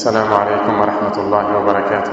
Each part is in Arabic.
السلام عليكم ورحمة الله وبركاته.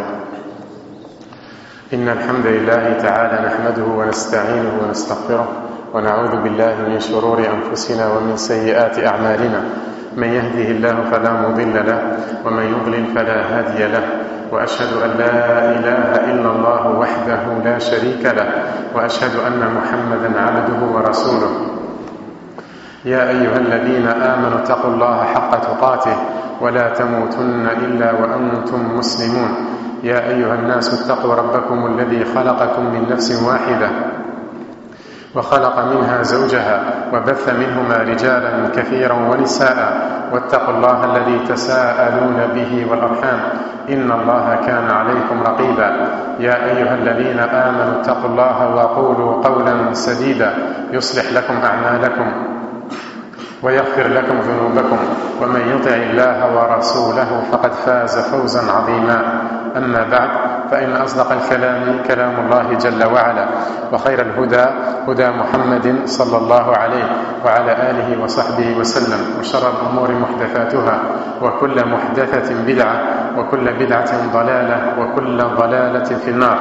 إن الحمد لله تعالى نحمده ونستعينه ونستغفره ونعوذ بالله من شرور أنفسنا ومن سيئات أعمالنا. من يهده الله فلا مضل له ومن يضلل فلا هادي له، وأشهد أن لا إله إلا الله وحده لا شريك له، وأشهد أن محمدا عبده ورسوله. يا أيها الذين آمنوا اتقوا الله حق تقاته ولا تموتن إلا وأنتم مسلمون. يا أيها الناس اتقوا ربكم الذي خلقكم من نفس واحدة وخلق منها زوجها وبث منهما رجالا كثيرا ونساء، واتقوا الله الذي تساءلون به والأرحام إن الله كان عليكم رقيبا. يا أيها الذين آمنوا اتقوا الله وقولوا قولا سديدا يصلح لكم أعمالكم ويغفر لكم ذنوبكم، ومن يطع الله ورسوله فقد فاز فوزا عظيما. أما بعد، فإن أصدق الكلام كلام الله جل وعلا، وخير الهدى هدى محمد صلى الله عليه وعلى آله وصحبه وسلم، وشر الأمور محدثاتها، وكل محدثة بدعة، وكل بدعة ضلالة، وكل ضلالة في النار.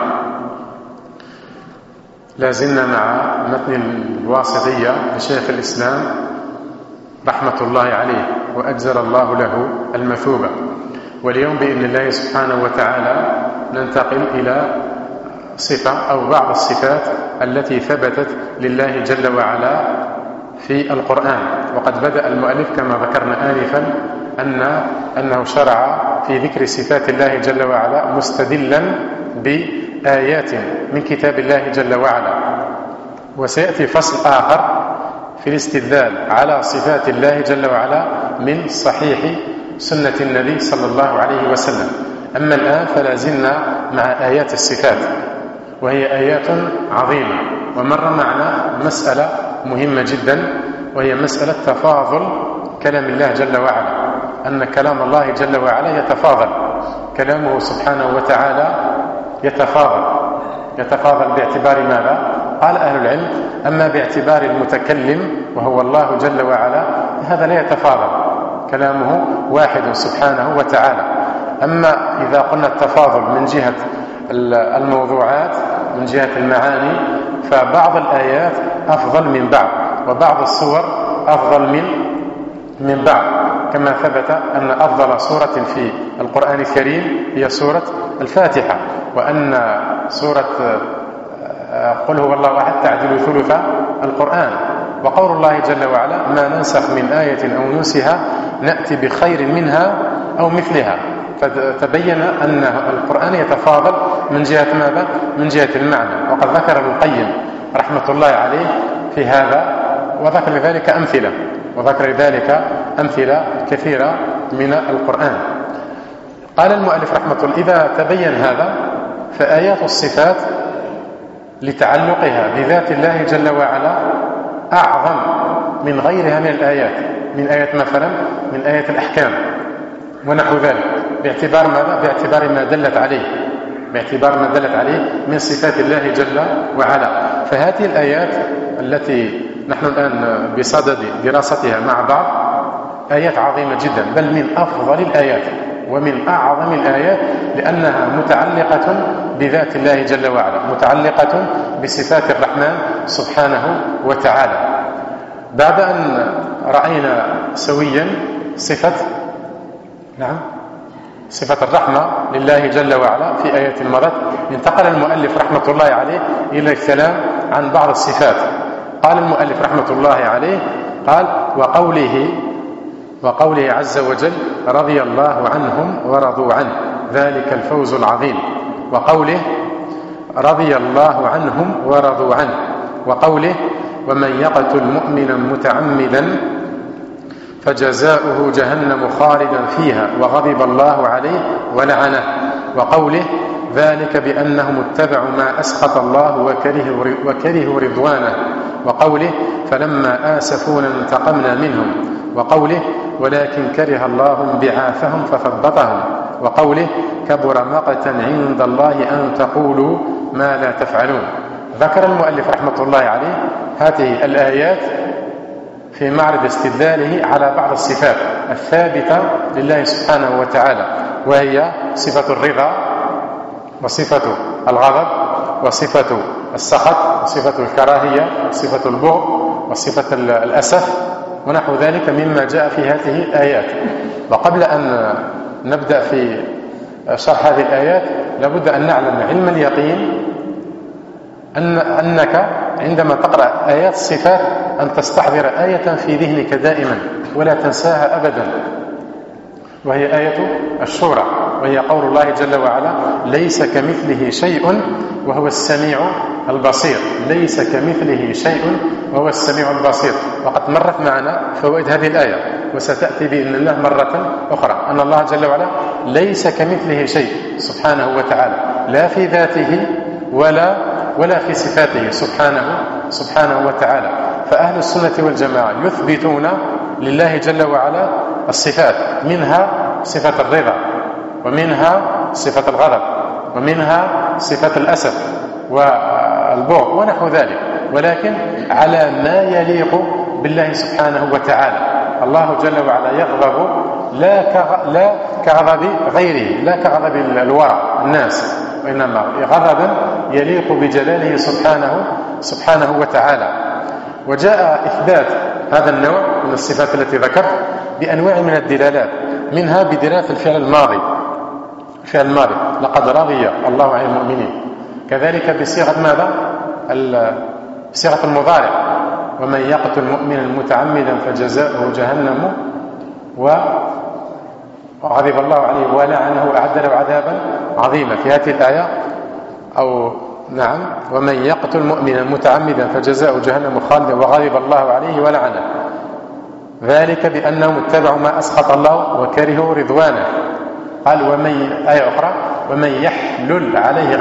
لازلنا مع متن الواسطية لشيخ الإسلام رحمة الله عليه وأجزل الله له المثوبة. واليوم بإذن الله سبحانه وتعالى ننتقل إلى صفة أو بعض الصفات التي ثبتت لله جل وعلا في القرآن. وقد بدأ المؤلف كما ذكرنا آنفا أنه شرع في ذكر صفات الله جل وعلا مستدلا بآيات من كتاب الله جل وعلا، وسيأتي فصل آخر في الاستدلال على صفات الله جل وعلا من صحيح سنة النبي صلى الله عليه وسلم. أما الآن فلا زلنا مع آيات الصفات، وهي آيات عظيمة. ومر معنا مسألة مهمة جدا، وهي مسألة تفاضل كلام الله جل وعلا، أن كلام الله جل وعلا يتفاضل، كلامه سبحانه وتعالى يتفاضل باعتبار ماذا؟ قال أهل العلم: أما باعتبار المتكلم وهو الله جل وعلا هذا لا يتفاضل، كلامه واحد سبحانه وتعالى. أما إذا قلنا التفاضل من جهة الموضوعات، من جهة المعاني، فبعض الآيات أفضل من بعض، وبعض الصور أفضل من بعض، كما ثبت أن أفضل سورة في القرآن الكريم هي سورة الفاتحة، وأن سورة قل هو الله أحد تعدل ثلث القرآن. وقول الله جل وعلا: ما ننسخ من آية أو ننسها نأتي بخير منها أو مثلها. فتبين أن القرآن يتفاضل من جهة ماذا؟ من جهة المعنى. وقد ذكر ابن القيم رحمة الله عليه في هذا، وذكر ذلك أمثلة كثيرة من القرآن. قال المؤلف رحمة الله: إذا تبين هذا فآيات الصفات لتعلقها بذات الله جل وعلا أعظم من غيرها من الآيات، من آيات مثلا من آيات الأحكام ونحو ذلك، باعتبار ماذا؟ باعتبار ما دلت عليه من صفات الله جل وعلا. فهذه الآيات التي نحن الآن بصدد دراستها مع بعض آيات عظيمة جدا، بل من أفضل الآيات ومن أعظم الآيات، لأنها متعلقة بذات الله جل وعلا، متعلقة بصفات الرحمن سبحانه وتعالى. بعد أن رأينا سويا صفة الرحمة لله جل وعلا في آية مرت، انتقل المؤلف رحمة الله عليه إلى الكلام عن بعض الصفات. قال المؤلف رحمة الله عليه: قال: وقوله عز وجل: رضي الله عنهم ورضوا عنه ذلك الفوز العظيم. وقوله: رضي الله عنهم ورضوا عنه. وقوله: ومن يقتل مؤمنا متعمدا فجزاؤه جهنم خالدا فيها وغضب الله عليه ولعنه. وقوله: ذلك بأنهم اتبعوا ما أسخط الله وكرهوا رضوانه. وقوله: فلما آسفونا انتقمنا منهم. وقوله: ولكن كره الله بعاثهم فثبطهم. وقوله: كبر مقتا عند الله أن تقولوا ما لا تفعلون. ذكر المؤلف رحمة الله عليه هذه الآيات في معرض استدلاله على بعض الصفات الثابتة لله سبحانه وتعالى، وهي صفة الرضا وصفة الغضب وصفة السخط وصفة الكراهية وصفة البغض وصفة الأسف ونحو ذلك مما جاء في هذه الآيات. وقبل أن نبدأ في شرح هذه الآيات لابد أن نعلم علم اليقين أنك عندما تقرأ آيات الصفات أن تستحضر آية في ذهنك دائما ولا تنساها أبدا، وهي آية الشورى، وهي قول الله جل وعلا: ليس كمثله شيء وهو السميع البصير. ليس كمثله شيء وهو السميع البصير. وقد مرت معنا فوائد هذه الآية وستأتي بإذن الله مرة أخرى، أن الله جل وعلا ليس كمثله شيء سبحانه وتعالى، لا في ذاته ولا في صفاته سبحانه وتعالى. فأهل السنة والجماعة يثبتون لله جل وعلا الصفات، منها صفة الرضا، ومنها صفة الغضب، ومنها صفة الأسف والبغض ونحو ذلك، ولكن على ما يليق بالله سبحانه وتعالى. الله جل وعلا يغضب لا كغضب غيره، لا كغضب الورى الناس، وإنما غضبا يليق بجلاله سبحانه وتعالى. وجاء إثبات هذا النوع من الصفات التي ذكرت بأنواع من الدلالات، منها بدلالة الفعل الماضي، لقد رضي الله عن المؤمنين، كذلك بصيغة ماذا؟ بصيغة المضارع: ومن يقتل مؤمنا متعمدا فجزاؤه جهنم وغضب الله عليه ولعنه وأعد له عذابا عظيما. في هذه الآية أو نعم: ومن يقتل مؤمنا متعمدا فجزاؤه جهنم خالدا وغضب الله عليه ولعنه، ذلك بأنهم اتبعوا ما أسخط الله وكرهوا رضوانه. قال آية أخرى: ومن يحلل عليه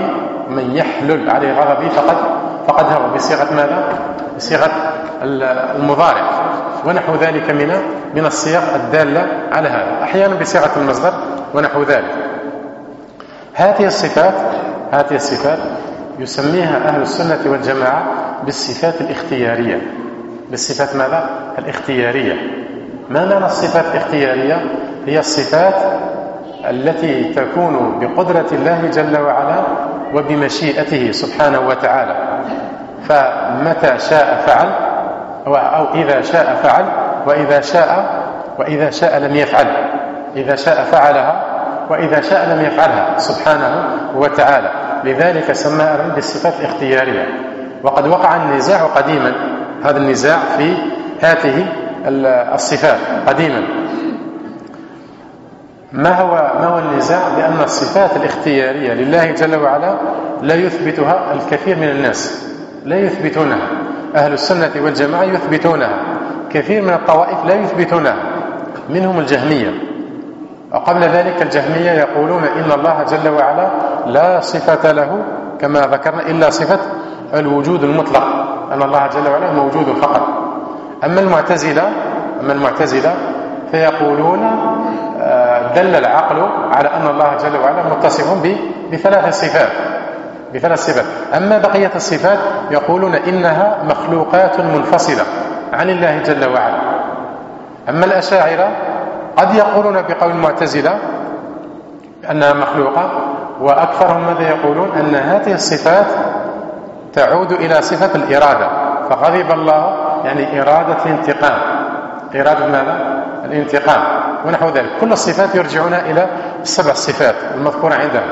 غضبي فقد هوى، بصيغة ماذا؟ بصيغة المضارع، ونحو ذلك من الصيغ الدالة على هذا، أحيانا بصيغة المصدر ونحو ذلك. هذه الصفات يسميها أهل السنة والجماعة بالصفات الاختيارية. بالصفات ماذا؟ الاختيارية. ما معنى الصفات الاختيارية؟ هي الصفات التي تكون بقدرة الله جل وعلا وبمشيئته سبحانه وتعالى، فمتى شاء فعل، أو إذا شاء فعل، وإذا شاء لم يفعل، إذا شاء فعلها وإذا شاء لم يفعلها سبحانه وتعالى. لذلك سماها بالصفات الاختيارية. وقد وقع النزاع قديما، هذا النزاع في هذه الصفات قديما. ما هو النزاع؟ لأن الصفات الاختيارية لله جل وعلا لا يثبتها الكثير من الناس، لا يثبتونها. أهل السنة والجماعة يثبتونها، كثير من الطوائف لا يثبتونها، منهم الجهمية. وقبل ذلك الجهمية يقولون إن الله جل وعلا لا صفة له كما ذكرنا إلا صفة الوجود المطلق، أن الله جل وعلا موجود فقط. أما المعتزلة فيقولون دل العقل على أن الله جل وعلا متصف بثلاث صفات. أما بقية الصفات يقولون إنها مخلوقات منفصلة عن الله جل وعلا. أما الأشاعرة قد يقولون بقول المعتزلة أنها مخلوقة، وأكثرهم ماذا يقولون؟ أن هذه الصفات تعود إلى صفة الإرادة، فغضب الله يعني إرادة الانتقام، إرادة ماذا؟ الانتقام ونحو ذلك. كل الصفات يرجعون إلى السبع صفات المذكورة عندهم،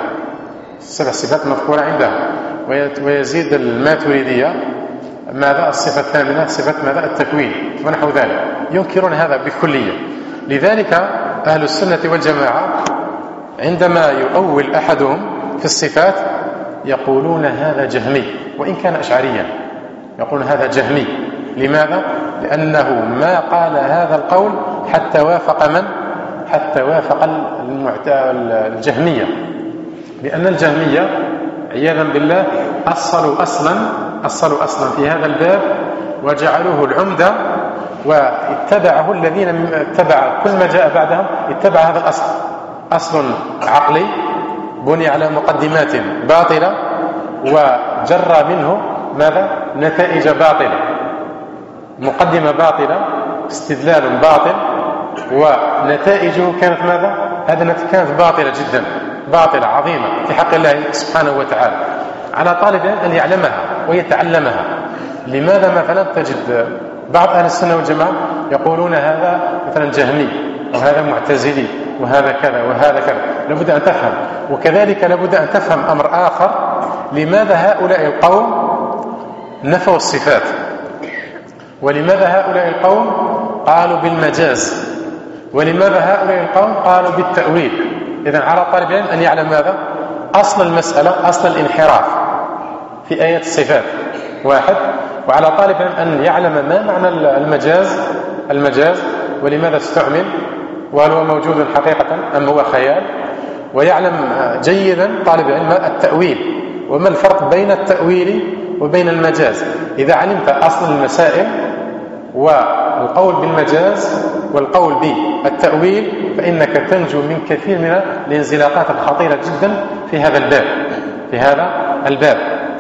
ويزيد الماتريدية ماذا؟ الصفة الثامنة صفة ماذا؟ التكوين ونحو ذلك، ينكرون هذا بكلية. لذلك أهل السنة والجماعة عندما يؤول أحدهم في الصفات يقولون هذا جهمي، وإن كان أشعريا يقولون هذا جهمي. لماذا؟ لأنه ما قال هذا القول حتى وافق الجهمية، لأن الجهمية عياذا بالله أصلوا أصلا في هذا الباب وجعلوه العمدة، واتبعه الذين اتبع كل ما جاء بعدهم، اتبع هذا الأصل، أصل عقلي بني على مقدمات باطلة وجرى منه ماذا؟ نتائج باطلة، مقدمة باطلة، استدلال باطل، ونتائجه كانت ماذا؟ هذه كانت باطلة جدا، باطلة عظيمة في حق الله سبحانه وتعالى. على طالب أن يعلمها ويتعلمها. لماذا مثلا تجد بعض أهل السنة والجماعة يقولون هذا مثلا جهمي وهذا معتزلي وهذا كذا وهذا كذا؟ لابد أن تفهم. وكذلك لابد أن تفهم أمر آخر، لماذا هؤلاء القوم نفوا الصفات، ولماذا هؤلاء القوم قالوا بالمجاز، ولماذا هؤلاء القوم قالوا بالتأويل. إذن على طالب العلم أن يعلم ماذا؟ أصل المسألة، أصل الانحراف في آيات الصفات واحد. وعلى طالب العلم أن يعلم ما معنى المجاز ولماذا استعمل، وهل هو موجود حقيقة أم هو خيال. ويعلم جيدا طالب العلم التأويل وما الفرق بين التأويل وبين المجاز. إذا علمت أصل المسائل والقول بالمجاز والقول بالتأويل فإنك تنجو من كثير من الانزلاقات الخطيرة جدا في هذا الباب.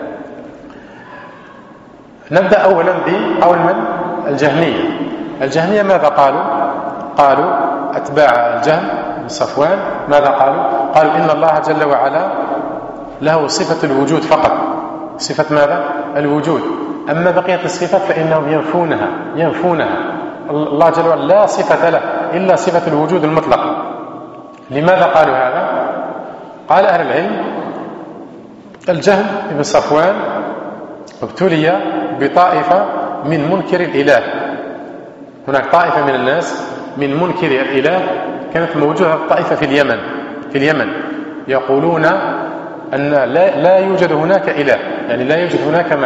نبدأ أولا بقول من؟ الجهمية ماذا قالوا أتباع الجهم بن صفوان ماذا قالوا إن الله جل وعلا له صفة الوجود فقط، صفة ماذا؟ الوجود. أما بقية الصفات فإنهم ينفونها. الله جل وعلا لا صفة له إلا صفة الوجود المطلق. لماذا قالوا هذا؟ قال أهل العلم الجهم بن صفوان ابتلي بطائفة من منكر الإله. هناك طائفة من الناس من منكر الإله كانت موجودة طائفة في اليمن يقولون أن لا يوجد هناك إله، يعني لا يوجد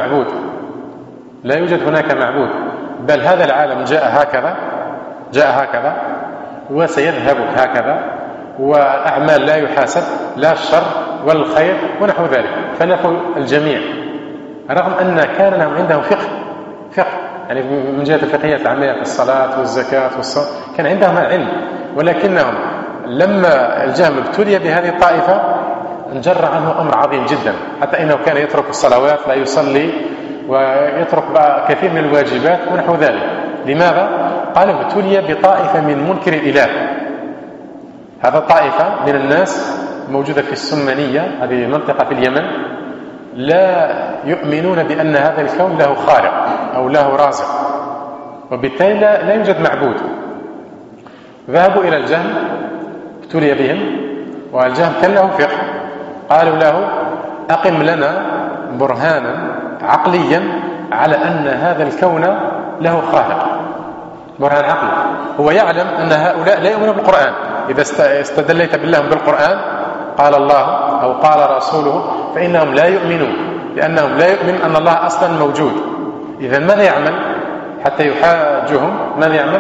هناك معبود، بل هذا العالم جاء هكذا وسيذهب هكذا، والأعمال لا يحاسب، لا الشر ولا الخير ونحو ذلك. فنفوا الجميع رغم أن كان لهم عندهم فقه يعني من جهة الفقهية العامية في الصلاة والزكاة والصوم كان عندهم العلم، ولكنهم لما الجهم ابتلي بهذه الطائفة انجر عنه أمر عظيم جدا، حتى إنه كان يترك الصلوات لا يصلي ويترك كثير من الواجبات ونحو ذلك. لماذا؟ قال ابتلي بطائفة من منكر الإله. هذا طائفة من الناس موجودة في السمنية، هذه منطقة في اليمن، لا يؤمنون بأن هذا الكون له خالق أو له رازق، وبالتالي لا يوجد معبود. ذهبوا إلى الجهم، ابتلي بهم، والجهم كان له فقه. قالوا له أقم لنا برهانا عقليا على أن هذا الكون له خالق، برهان عقلي. هو يعلم أن هؤلاء لا يؤمنون بالقرآن. إذا استدليت بالله بالقرآن قال الله أو قال رسوله فإنهم لا يؤمنون، لأنهم لا يؤمنون أن الله أصلا موجود. إذن ماذا يعمل حتى يحاجهم؟ ماذا يعمل؟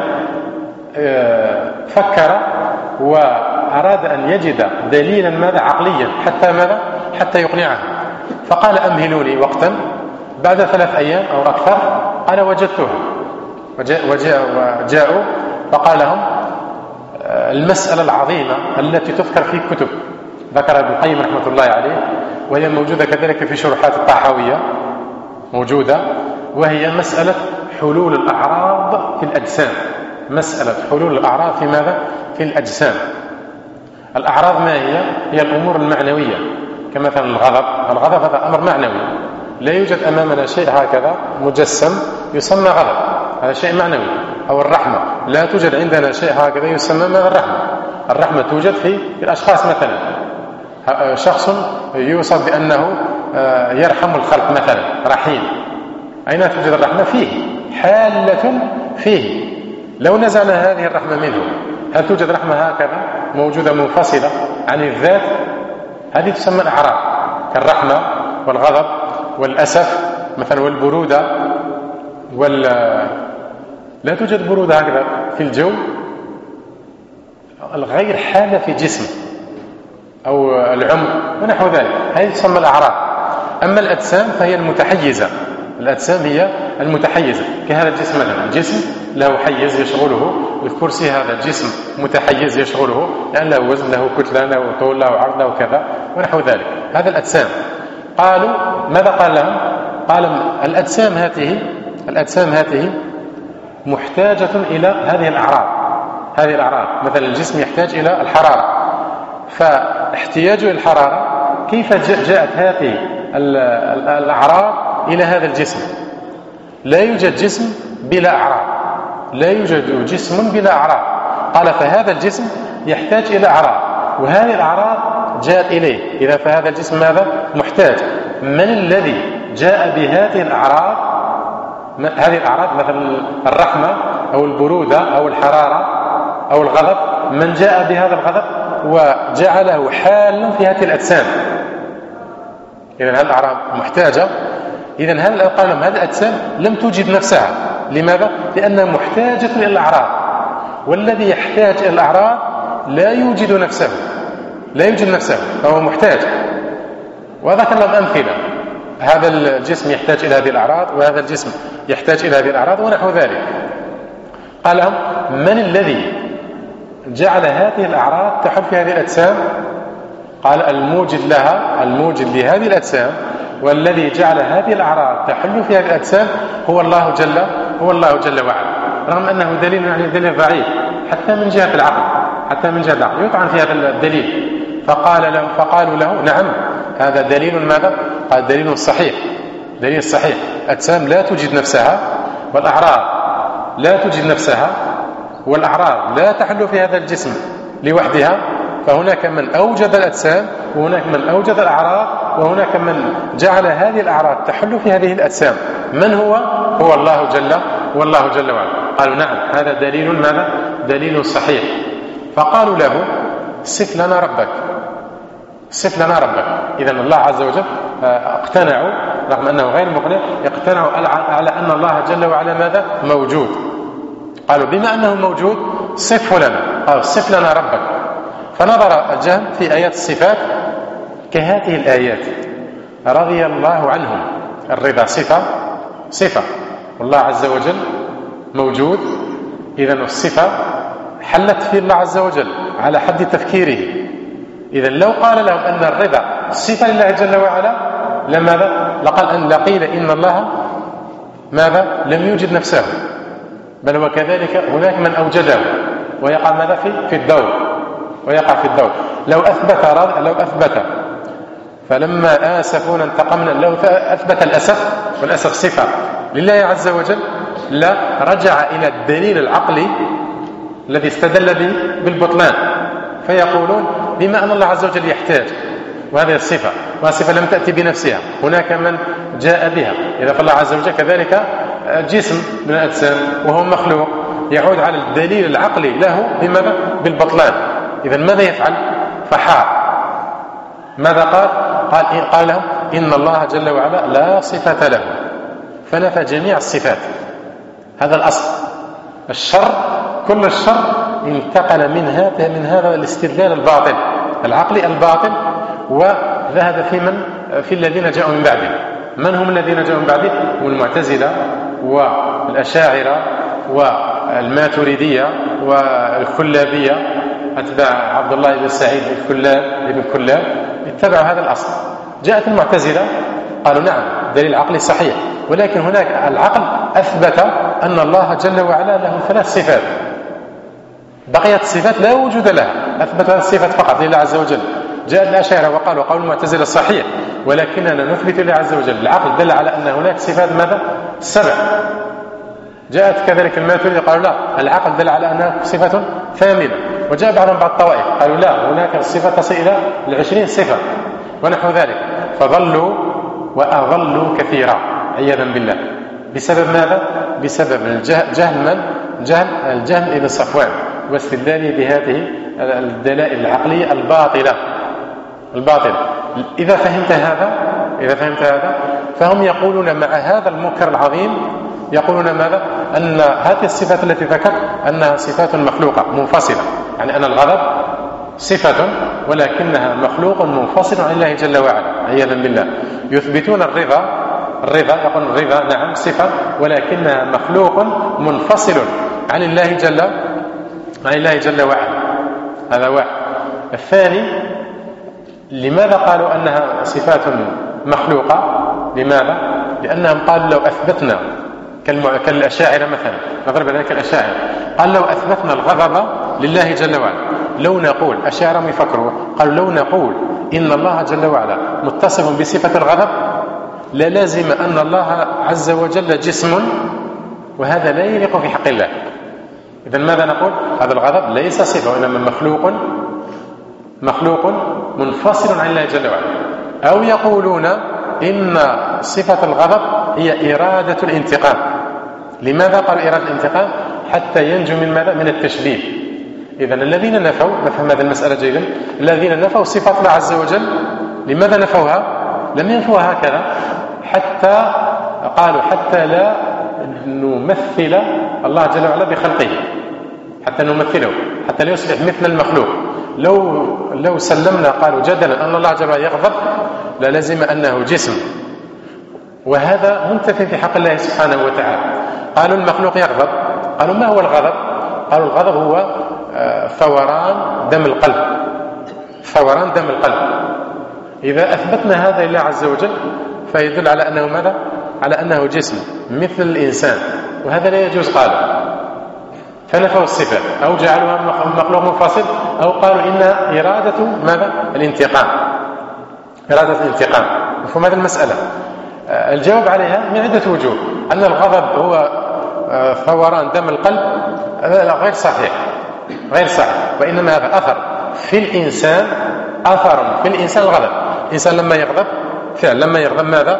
فكر وأراد أن يجد دليلا ماذا عقليا حتى يقنعهم. فقال أمهلوني وقتا، بعد 3 أيام أو أكثر قال وجدتهم، وجاءوا فقال لهم المسألة العظيمة التي تذكر في كتب ذكر ابن القيم رحمة الله عليه، وهي موجودة كذلك في شروحات الطحاوية موجودة، وهي مسألة حلول الأعراض في الأجسام. مسألة حلول الأعراض في ماذا؟ في الأجسام. الأعراض ما هي الأمور المعنوية، كمثلا الغضب هذا أمر معنوي، لا يوجد أمامنا شيء هكذا مجسم يسمى غضب، هذا شيء معنوي. أو الرحمة، لا توجد عندنا شيء هكذا يسمى ماذا؟ الرحمة توجد في الأشخاص. مثلا شخص يوصف بأنه يرحم الخلق مثلا، رحيم. أين توجد الرحمة؟ فيه، حالة فيه. لو نزعنا هذه الرحمة منه، هل توجد رحمة هكذا موجودة منفصلة عن الذات؟ هذه تسمى الأعراض، كالرحمة والغضب والأسف مثلا، والبرودة لا توجد برودة هكذا في الجو، الغير حالة في جسم أو العمق ونحو ذلك، هذه تسمى الأعراض. أما الأجسام فهي المتحيزة. الأجسام هي المتحيزة، كهذا الجسم مثلا، الجسم له حيز يشغله، الكرسي هذا جسم متحيز يشغله، لأن له وزن، له كتلة، له طول، له عرض، له كذا ونحو ذلك. هذا الأجسام. قالوا ماذا قال لهم؟ قال الأجسام هذه محتاجة إلى هذه الأعراض. مثلا الجسم يحتاج إلى الحرارة، فاحتياجه إلى الحرارة، كيف جاءت هذه الأعراض إلى هذا الجسم؟ لا يوجد جسم بلا أعراض، لا يوجد جسم بلا أعراض. قال فهذا الجسم يحتاج إلى أعراض، وهذه الأعراض جاءت إليه. إذا فهذا الجسم ماذا؟ محتاج. من الذي جاء بهذه الأعراض؟ هذه الأعراض مثل الرحمة أو البرودة أو الحرارة أو الغضب، من جاء بهذا الغضب وجعله حالا في هذه الأجسام. إذن هذه الأعراض محتاجة. إذن هذه الأجسام لم توجد نفسها. لماذا؟ لأنها محتاجة إلى الأعراض، والذي يحتاج إلى الأعراض لا يوجد نفسه، لا يوجد نفسه، فهو محتاج. وذكر لهم أمثلة، هذا الجسم يحتاج إلى هذه الأعراض، وهذا الجسم يحتاج إلى هذه الأعراض، ونحو ذلك. قال لهم من الذي جعل هذه الأعراض تحل في هذه الأجسام؟ قال الموجد لها، الموجد لهذه الأجسام، والذي جعل هذه الأعراض تحل في هذه الأجسام هو الله جل وعلا. رغم أنه دليل، يعني دليل ضعيف حتى من جهة العقل، حتى من جهة العقل يطعن في هذا الدليل. فقالوا له نعم هذا دليل ماذا؟ قال دليل صحيح، دليل صحيح. أجسام لا توجد نفسها، والأعراض لا توجد نفسها، والأعراض لا تحل في هذا الجسم لوحدها. فهناك من أوجد الأجسام، وهناك من أوجد الأعراض، وهناك من جعل هذه الأعراض تحل في هذه الأجسام. من هو؟ هو الله جل وعلا. قالوا نعم هذا دليل ماذا؟ دليل صحيح. فقالوا له صف لنا ربك، صف لنا ربك. إذن الله عز وجل اقتنعوا، رغم أنه غير مقنع، اقتنعوا على أن الله جل وعلا ماذا؟ موجود. قالوا بما أنه موجود صفه لنا. قالوا صف لنا ربك. فنظر الجهم في آيات الصفات كهذه الآيات: رضي الله عنهم. الرضا صفة، والله عز وجل موجود. إذن الصفة حلت في الله عز وجل على حد تفكيره. إذن لو قال لهم أن الرضا صفة لله جل وعلا لماذا؟ لقيل إن الله ماذا؟ لم يوجد نفسه، بل وكذلك هناك من أوجده، ويقع ماذا؟ في الدور، ويقع في الدور. لو أثبت فلما آسفون انتقمنا، لو أثبت الأسف، والأسف صفة لله عز وجل، لا رجع إلى الدليل العقلي الذي استدل به بالبطلان. فيقولون بما أن الله عز وجل يحتاج، وهذه الصفة، والصفة لم تأتي بنفسها، هناك من جاء بها. إذا فالله عز وجل كذلك جسم من الأجسام وهو مخلوق، يعود على الدليل العقلي له بماذا؟ بالبطلان. إذن ماذا يفعل؟ فحار. ماذا قال لهم إن الله جل وعلا لا صفة له، فنفى جميع الصفات. هذا الأصل. الشر، كل الشر انتقل من هذا الاستدلال الباطل العقلي الباطل، وذهب في الذين جاءوا من بعده. من هم الذين جاءوا من بعده؟ هم المعتزلة والأشاعرة والماتريدية والكلابية، أتباع عبد الله بن سعيد بن كلاب، اتبعوا هذا الأصل. جاءت المعتزلة قالوا نعم دليل عقلي صحيح، ولكن هناك العقل أثبت أن الله جل وعلا له 3 صفات، بقيت الصفات لا وجود لها، أثبت الصفات فقط لله عز وجل. جاءت الأشاعرة وقالوا قول المعتزلة صحيح، ولكننا نثبت لله عز وجل. العقل دل على أن هناك صفات ماذا؟ 7. جاءت كذلك الماتريدية قالوا لا، العقل دل على أنها صفة 8. وجاء بعض الطوائف قالوا لا، هناك الصفة تصل إلى 20 صفة، ونحو ذلك. فضلوا وأضلوا كثيرا عياذا بالله. بسبب ماذا؟ بسبب جهل ابن صفوان واستدلاله بهذه الدلائل العقلية الباطلة. إذا فهمت هذا فهم يقولون مع هذا المنكر العظيم، يقولون ماذا؟ أن هذه الصفات التي ذكرت أنها صفات مخلوقة منفصلة، يعني أن الغضب صفة ولكنها مخلوق منفصل عن الله جل وعلا عياذا بالله. يثبتون الرضا، يقول الرضا نعم صفة ولكنها مخلوق منفصل عن الله جل وعلا. هذا واحد. الثاني، لماذا قالوا أنها صفات مخلوقة؟ لماذا؟ لأنهم قالوا لو أثبتنا كالأشاعرة مثلا، نضرب ذلك الأشاعرة، قال لو أثبتنا الغضب لله جل وعلا لو نقول أشاعرهم يفكروا قالوا لو نقول إن الله جل وعلا متصف بصفة الغضب للازم أن الله عز وجل جسم، وهذا لا يليق في حق الله. إذن ماذا نقول؟ هذا الغضب ليس صفة وإنما مخلوق منفصل عن الله جل وعلا. أو يقولون إن صفة الغضب هي إرادة الانتقام. لماذا قال إرادة الانتقام؟ حتى ينجو من ماذا؟ من التشبيه. إذن الذين نفوا، نفهم هذه المسألة جيدا، الذين نفوا صفة الله عز وجل لماذا نفوها؟ لم ينفوها هكذا، حتى قالوا حتى لا نمثل الله جل وعلا بخلقه، حتى نمثله، حتى لا يصبح مثل المخلوق. لو سلمنا قالوا جدلا أن الله جل وعلا يغضب للزم أنه جسم، وهذا منتفي في حق الله سبحانه وتعالى. قالوا المخلوق يغضب، قالوا ما هو الغضب؟ قالوا الغضب هو ثوران دم القلب، ثوران دم القلب. إذا أثبتنا هذا لله عز وجل فيدل على أنه ماذا؟ على أنه جسم مثل الإنسان، وهذا لا يجوز. قالوا فنفوا الصفة أو جعلوها مخلوق منفصل، أو قالوا إنها إرادة ماذا؟ الانتقام، إرادة الانتقام. مفهوم هذه المسألة؟ الجواب عليها من عدة وجوه. أن الغضب هو ثوران دم القلب هذا غير صحيح، غير صحيح، وإنما هذا أثر في الإنسان، أثر في الإنسان الغضب. الإنسان لما يغضب فعلا، لما يغضب ماذا؟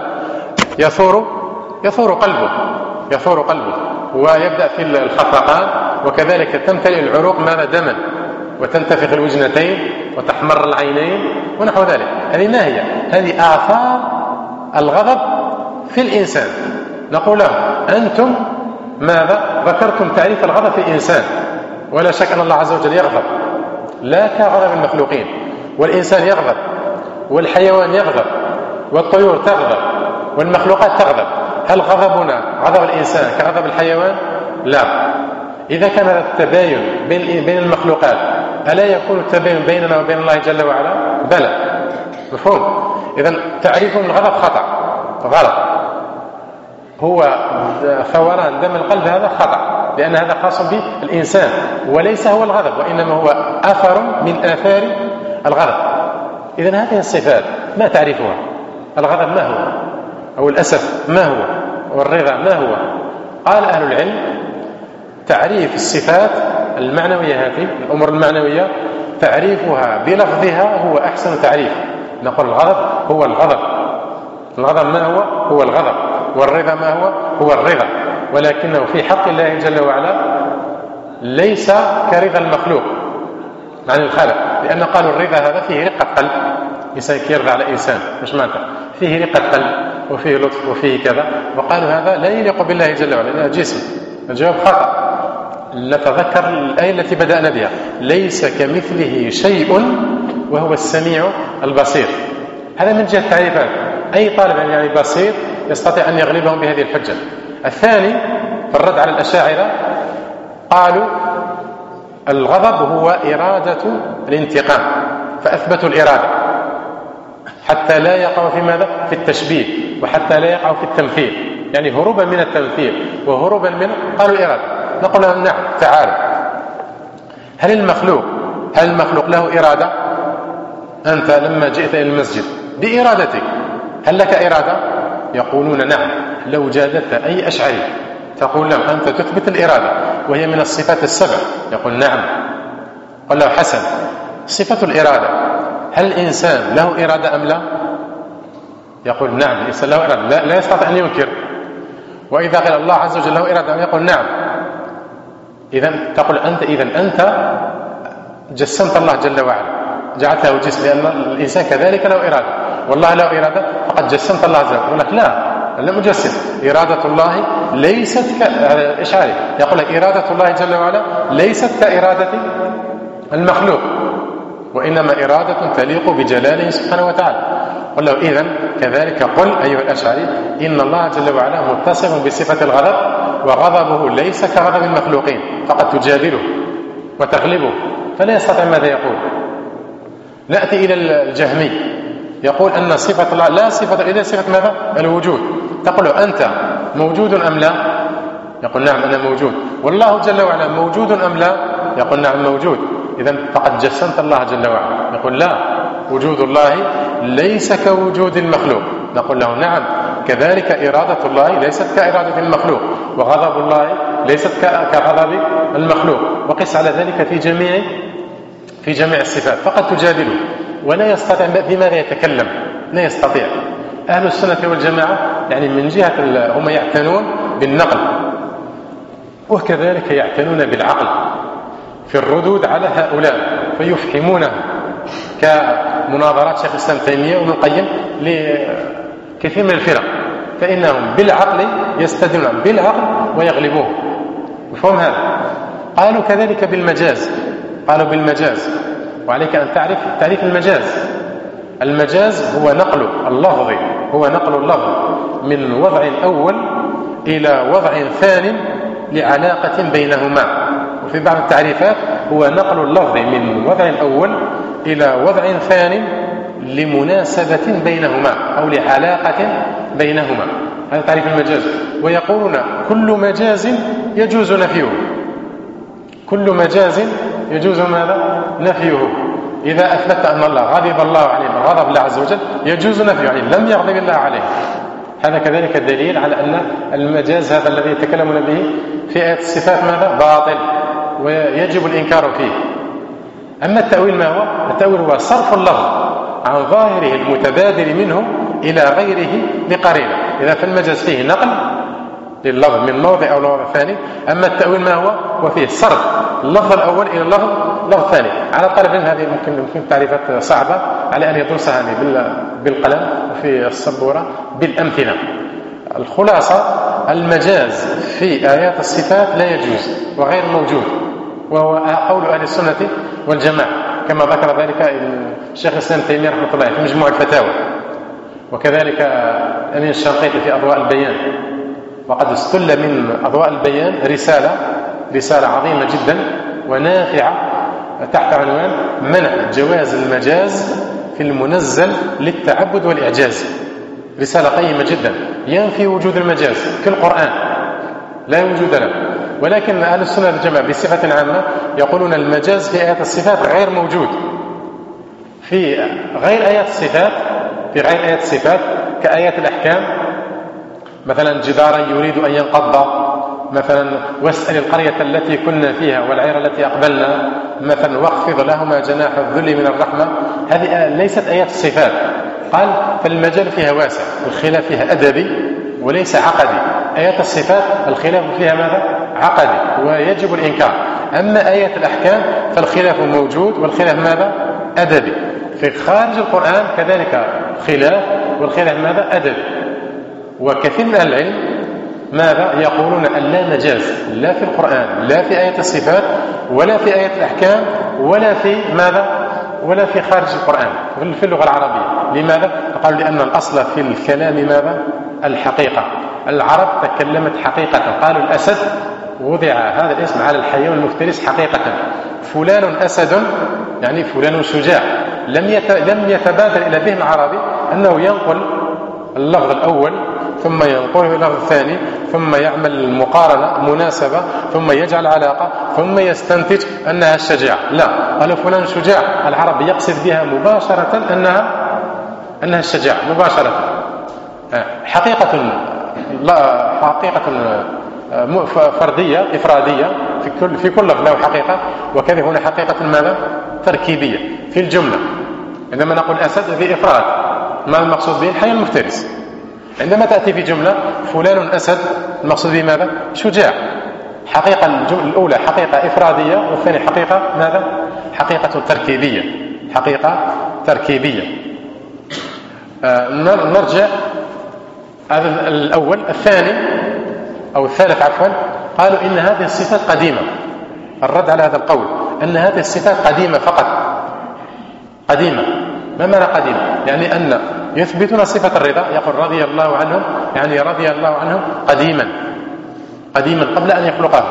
يثور قلبه ويبدأ في الخفقان، وكذلك تمتلئ العروق ماذا؟ دما، وتنتفخ الوجنتين وتحمر العينين ونحو ذلك. هذه ما هي؟ هذه آثار الغضب في الإنسان. نقول له أنتم ماذا؟ ذكرتم تعريف الغضب في الإنسان، ولا شك أن الله عز وجل يغضب لا كغضب المخلوقين، والإنسان يغضب، والحيوان يغضب، والطيور تغضب، والمخلوقات تغضب. هل غضبنا غضب الإنسان كغضب الحيوان؟ لا. إذا كان هذا التباين بين المخلوقات ألا يكون التباين بيننا وبين الله جل وعلا؟ بلى. مفهوم؟ إذن تعريفهم الغضب خطأ، غلط. هو ثوران دم القلب هذا خطأ، لأن هذا خاص بالإنسان وليس هو الغضب، وإنما هو أثر من آثار الغضب. إذن هذه الصفات ما تعرفها؟ الغضب ما هو؟ أو الأسف ما هو؟ والرضا ما هو؟ قال أهل العلم تعريف الصفات المعنوية، هذه الأمور المعنوية تعريفها بلفظها هو أحسن تعريف. نقول الغضب هو الغضب، الغضب ما هو؟ هو الغضب. والرضا ما هو؟ هو الرضا، ولكنه في حق الله جل وعلا ليس كرضا المخلوق عن الخالق، لأن قالوا الرضا هذا فيه رقة قلب، إنسان يرضى على إنسان مش معنى فيه رقة قلب وفيه لطف وفيه كذا، وقالوا هذا لا يليق بالله جل وعلا لأنه جسم. الجواب خطأ. نتذكر الآية التي بدأنا بها: ليس كمثله شيء وهو السميع البصير. هذا من جهة التعريفات، أي طالب يعني بصير يستطيع أن يغلبهم بهذه الحجة. الثاني في الرد على الأشاعرة قالوا الغضب هو إرادة الانتقام، فأثبتوا الإرادة حتى لا يقع في ماذا؟ في التشبيه، وحتى لا يقع في التمثيل، يعني هروبا من التمثيل وهروبا من قالوا الإرادة. نقول لهم نعم، تعالوا، هل المخلوق له إرادة؟ أنت لما جئت إلى المسجد بإرادتك هل لك إرادة؟ يقولون نعم. لو جادلت أي أشعري تقول له أنت تثبت الإرادة وهي من الصفات السبع، يقول نعم. قال له حسن، صفة الإرادة هل الإنسان له إرادة أم لا؟ يقول نعم، الإنسان له إرادة، لا يستطيع أن ينكر. وإذا قال الله عز وجل له إرادة يقول نعم. إذن تقول أنت جسمت الله جل وعلا، جعلته جسم، لأن الإنسان كذلك له إرادة، والله له إرادة فقد جسمت الله عز وجل. يقول لك لا، لم أجسم، إرادة الله ليست كإشعاري، يقول لك إرادة الله جل وعلا ليست كإرادة المخلوق، وإنما إرادة تليق بجلاله سبحانه وتعالى. قل له إذن كذلك قل أيها الأشعري إن الله جل وعلا متصف بصفة الغضب، وغضبه ليس كغضب المخلوقين، فقد تجادله وتغلبه فلا يستطيع ماذا يقول. نأتي إلى الجهمي يقول أن صفة الله لا صفة إلا صفة ماذا؟ الوجود. تقول له أنت موجود أم لا؟ يقول نعم أنا موجود. والله جل وعلا موجود أم لا؟ يقول نعم موجود. إذن فقد جسمت الله جل وعلا. يقول لا، وجود الله ليس كوجود المخلوق. نقول له نعم، كذلك إرادة الله ليست كإرادة المخلوق، وغضب الله ليست كغضب المخلوق. وقس على ذلك في جميع الصفات. فقد تجادله ولا يستطيع بماذا يتكلم، لا يستطيع. أهل السنة والجماعة يعني من جهة هم يعتنون بالنقل، وكذلك يعتنون بالعقل في الردود على هؤلاء، فيفهمونه كمناظرات شيخ الإسلام تيمية وابن القيم لكثير من الفرق، فإنهم بالعقل يستدلون بالعقل ويغلبوه. مفهوم هذا؟ قالوا كذلك بالمجاز، قالوا بالمجاز، وعليك أن تعرف المجاز. المجاز هو نقل اللفظ، هو نقل اللفظ من وضع أول إلى وضع ثاني لعلاقة بينهما. وفي بعض التعريفات هو نقل اللفظ من وضع أول إلى وضع ثاني لمناسبة بينهما أو لعلاقة بينهما. هذا تعريف المجاز. ويقولون كل مجاز يجوز نفيه، كل مجاز يجوز ماذا؟ نفيه. إذا أثبت أن الله غضب الله عليه غضب الله عز وجل يجوز نفيه، يعني لم يغضب الله عليه. هذا كذلك دليل على أن المجاز هذا الذي يتكلمون به في آيات الصفات ماذا؟ باطل، ويجب الإنكار فيه. أما التأويل ما هو؟ التأويل هو صرف اللفظ عن ظاهره المتبادل منه إلى غيره بقرينة. إذا فالمجاز فيه نقل لللفظ من موضع أو موضع ثاني. أما التأويل ما هو؟ وفيه صرف اللفظ الأول إلى اللفظ الثاني. على طالب العلم هذه ممكن تعريفات صعبة على أن يدرسها بالقلم وفي السبورة بالأمثلة. الخلاصة المجاز في آيات الصفات لا يجوز وغير موجود، وهو قول أهل السنة والجماعة كما ذكر ذلك الشيخ الإسلام تيمية رحمه الله في مجموع الفتاوى، وكذلك الأمين الشنقيطي في أضواء البيان. وقد استل من أضواء البيان رسالة عظيمة جدا ونافعة تحت عنوان منع جواز المجاز في المنزل للتعبد والإعجاز. رسالة قيمة جدا ينفي وجود المجاز في القرآن، لا وجود له. ولكن أهل السنة والجماعة بصفة عامة يقولون المجاز في آيات الصفات غير موجود. في غير آيات الصفات كآيات الأحكام، مثلا جدارا يريد أن ينقض، مثلا واسأل القرية التي كنا فيها والعير التي أقبلنا، مثلا واخفض لهما جناح الذل من الرحمة. هذه ليست آيات الصفات. قال فالمجال فيها واسع، الخلاف فيها أدبي وليس عقدي. آيات الصفات الخلاف فيها ماذا؟ عقدي ويجب الإنكار. أما آيات الأحكام فالخلاف موجود والخلاف ماذا؟ أدبي. في خارج القرآن كذلك خلاف، والخلاف ماذا؟ أدبي. وكثير من العلم ماذا؟ يقولون أن لا مجاز لا في القرآن لا في آيات الصفات ولا في آيات الأحكام ولا في ماذا؟ ولا في خارج القرآن في اللغة العربية. لماذا؟ قالوا لأن الأصل في الكلام ماذا؟ الحقيقة. العرب تكلمت حقيقة، قالوا الأسد وضع هذا الاسم على الحيوان المفترس حقيقة. فلان أسد يعني فلان شجاع. لم يتبادر إلى ذهن العربي أنه ينقل اللفظ الأول ثم ينقله إلى اللفظ الثاني ثم يعمل مقارنة مناسبة ثم يجعل علاقة ثم يستنتج أنها الشجاع. لا، قالوا فلان شجاع، العرب يقصد بها مباشرة أنها الشجاع مباشرة. حقيقة فردية إفرادية في كل لفظ له حقيقة، وكذا هنا حقيقة ماذا؟ تركيبية في الجملة. عندما نقول أسد في إفراد، ما المقصود به؟ الحيوان المفترس. عندما تأتي في جملة فلان أسد، المقصود به ماذا؟ شجاع. حقيقة الجملة الأولى حقيقة إفرادية، والثانية حقيقة ماذا؟ حقيقة تركيبية. حقيقة تركيبية. نرجع هذا الأول. الثاني أو الثالث عفوا، قالوا إن هذه الصفات قديمة. الرد على هذا القول أن هذه الصفات قديمة فقط. قديمة ما معنى قديمة؟ يعني أن يثبتون صفة الرضا، يقول رضي الله عنهم، يعني رضي الله عنهم قديما قبل أن يخلقهم.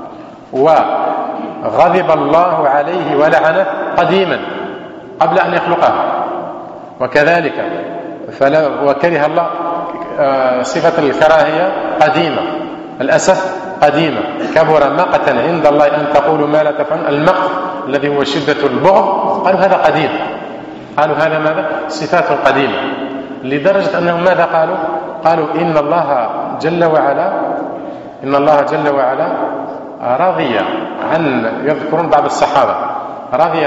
وغضب الله عليه ولعنه قديما قبل أن يخلقهم. وكذلك وكره الله صفة الكراهية قديمة الأسف قديمة. كبر مقتا عند الله أن تقولوا ما لا تفعلون. المقت الذي هو شدة البغض قالوا هذا قديم، قالوا هذا ماذا؟ صفات قديمة، لدرجة أنهم ماذا قالوا؟ قالوا إن الله جل وعلا رضي عن، يذكرون بعض الصحابة، رضي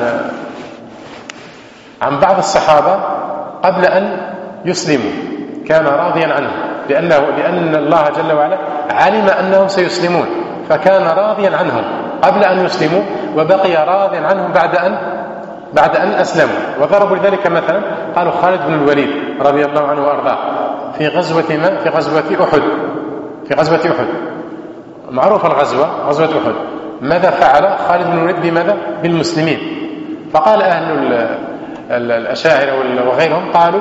عن بعض الصحابة قبل أن يسلموا، كان راضيا عنهم لأن الله جل وعلا علم أنهم سيسلمون، فكان راضيا عنهم قبل أن يسلموا، وبقي راضيا عنهم بعد أن أسلموا. وضربوا لذلك مثلا، قالوا خالد بن الوليد رضي الله عنه وأرضاه في غزوة أحد، معروف الغزوة، غزوة أحد، ماذا فعل خالد بن الوليد بماذا؟ بالمسلمين. فقال أهل الأشاعرة وغيرهم قالوا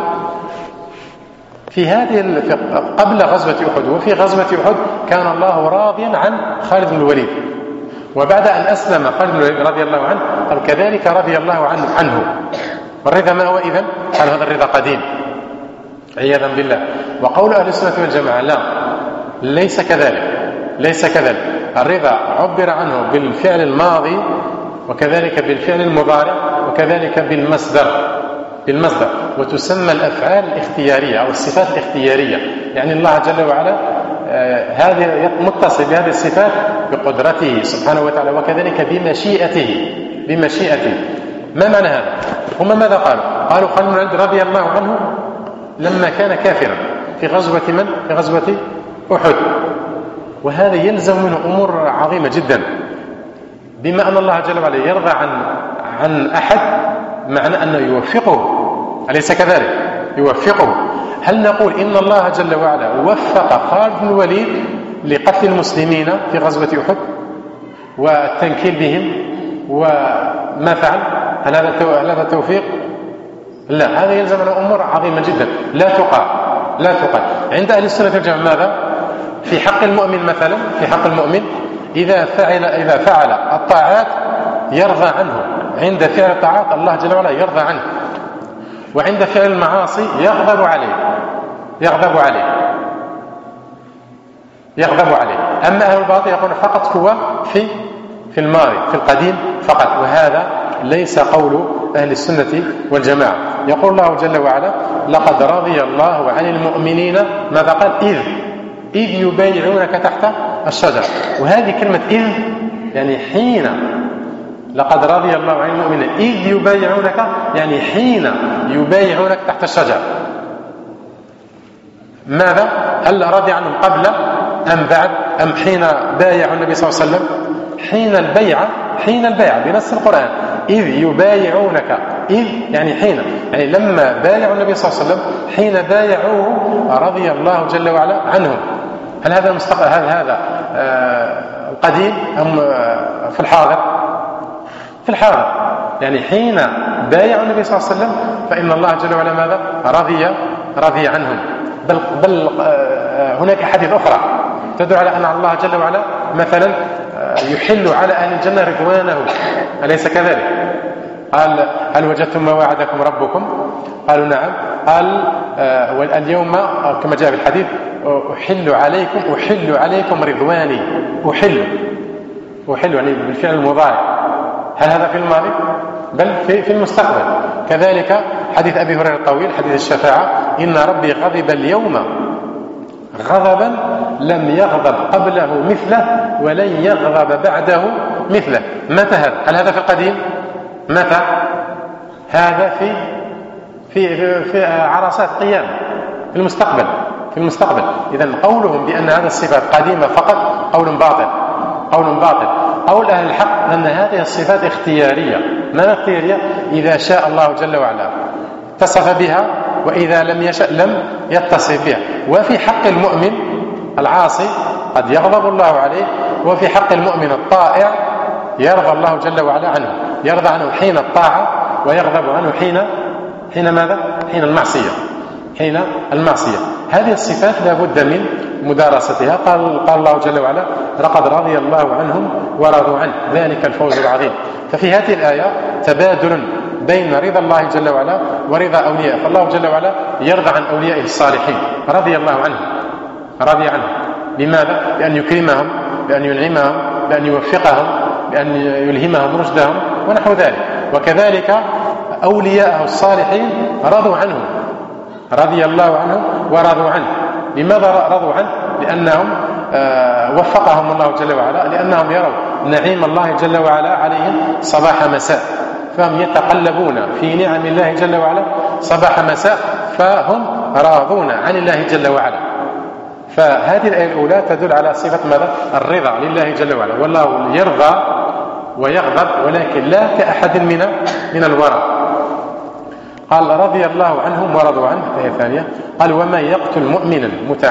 قبل غزوة أحد وفي غزوة أحد كان الله راضيا عن خالد بن الوليد، وبعد أن أسلم خالد بن الوليد رضي الله عنه قال كذلك رضي الله عنه. والرضا ما هو إذن؟ قال هذا الرضا قديم عياذا بالله. وقول أهل السنة والجماعة لا، ليس كذلك. الرضا عبر عنه بالفعل الماضي، وكذلك بالفعل المضارع، وكذلك بالمصدر، وتسمى الأفعال الاختيارية أو الصفات الاختيارية. يعني الله جل وعلا هذا متصل بهذه الصفات بقدرته سبحانه وتعالى، وكذلك بمشيئته. ما معنى هذا؟ هم ماذا قالوا خالد بن الوليد رضي الله عنه لما كان كافرا في غزوة في غزوة أحد، وهذا يلزم منه أمور عظيمة جدا. بما أن الله جل وعلا يرضى عن أحد، معنى أنه يوفقه، أليس كذلك؟ يوفقه. هل نقول إن الله جل وعلا وفق خالد بن الوليد لقتل المسلمين في غزوة أحد والتنكيل بهم وما فعل؟ هل هذا توفيق؟ لا، هذا يلزم له أمور عظيمة جدا لا تقال. عند أهل السنة والجماعة ماذا؟ في حق المؤمن مثلا، في حق المؤمن إذا فعل الطاعات يرضى عنه، عند فعل الطاعات الله جل وعلا يرضى عنه، وعند فعل المعاصي يغضب عليه. أما أهل الباطل يقولون فقط هو في الماضي، في القديم فقط، وهذا ليس قول أهل السنة والجماعة. يقول الله جل وعلا لقد رضي الله عن المؤمنين، ماذا قال؟ إذ يبايعونك تحت الشجرة. وهذه كلمة إذ يعني حين، لقد رضي الله عن المؤمنين إذ يبايعونك، يعني حين يبايعونك تحت الشجرة. ماذا؟ هل رضي عنهم قبل أم بعد أم حين بايعوا النبي صلى الله عليه وسلم؟ حين البيعة بنص القرآن، إذ يبايعونك، إذ يعني حين، يعني لما بايعوا النبي صلى الله عليه وسلم، حين بايعوه رضي الله جل وعلا عنهم. هل هذا المستقبل؟ هل هذا القديم أم في الحاضر؟ في الحاضر، يعني حين بايعوا النبي صلى الله عليه وسلم فإن الله جل وعلا ماذا؟ رضي عنهم. بل هناك حديث أخرى تدل على أن الله جل وعلا مثلا يحل على أهل الجنة رضوانه، أليس كذلك؟ قال هل وجدتم ما وعدكم ربكم؟ قالوا نعم. قال اليوم كما جاء في الحديث أحل عليكم رضواني. أحل يعني بالفعل المضارع. هل هذا في الماضي؟ بل في المستقبل. كذلك حديث أبي هريرة الطويل، حديث الشفاعة، إن ربي غضب اليوم غضبا لم يغضب قبله مثله ولن يغضب بعده مثله. متى هذا؟ هل هذا في القديم؟ متى؟ هذا في عرصات قيام في المستقبل. إذن قولهم بأن هذه الصفات قديمة فقط قول باطل. قول أهل الحق أن هذه الصفات اختيارية. ما اختيارية؟ إذا شاء الله جل وعلا اتصف بها، وإذا لم يشاء لم يتصف بها. وفي حق المؤمن العاصي قد يغضب الله عليه، وفي حق المؤمن الطائع يرضى الله جل وعلا عنه، يرضى عنه حين الطاعة ويغضب عنه حين ماذا؟ حين المعصية. هذه الصفات لا بد من مدارستها. قال الله جل وعلا لقد رضي الله عنهم ورضوا عنه، ذلك الفوز العظيم. ففي هذه الآية تبادل بين رضا الله جل وعلا ورضا أولياء. فالله جل وعلا يرضى عن أوليائه الصالحين، رضي الله عنهم، بماذا؟ بأن يكرمهم، بأن ينعمهم، بأن يوفقهم، بأن يلهمهم رشدهم ونحو ذلك. وكذلك أولياءه الصالحين رضوا عنه، رضي الله عنهم ورضوا عنه. لماذا رضوا عنه؟ لأنهم وفقهم الله جل وعلا، لأنهم يروا نعيم الله جل وعلا عليهم صباح مساء، فهم يتقلبون في نعم الله جل وعلا صباح مساء، فهم راضون عن الله جل وعلا. فهذه الآية الأولى تدل على صفة ماذا؟ الرضا لله جل وعلا. والله يرضى ويغضب، ولكن لا كأحد من الورى. قال رضي الله عنهم ورضوا عنه. الآية الثانية قال ومن يقتل مؤمنا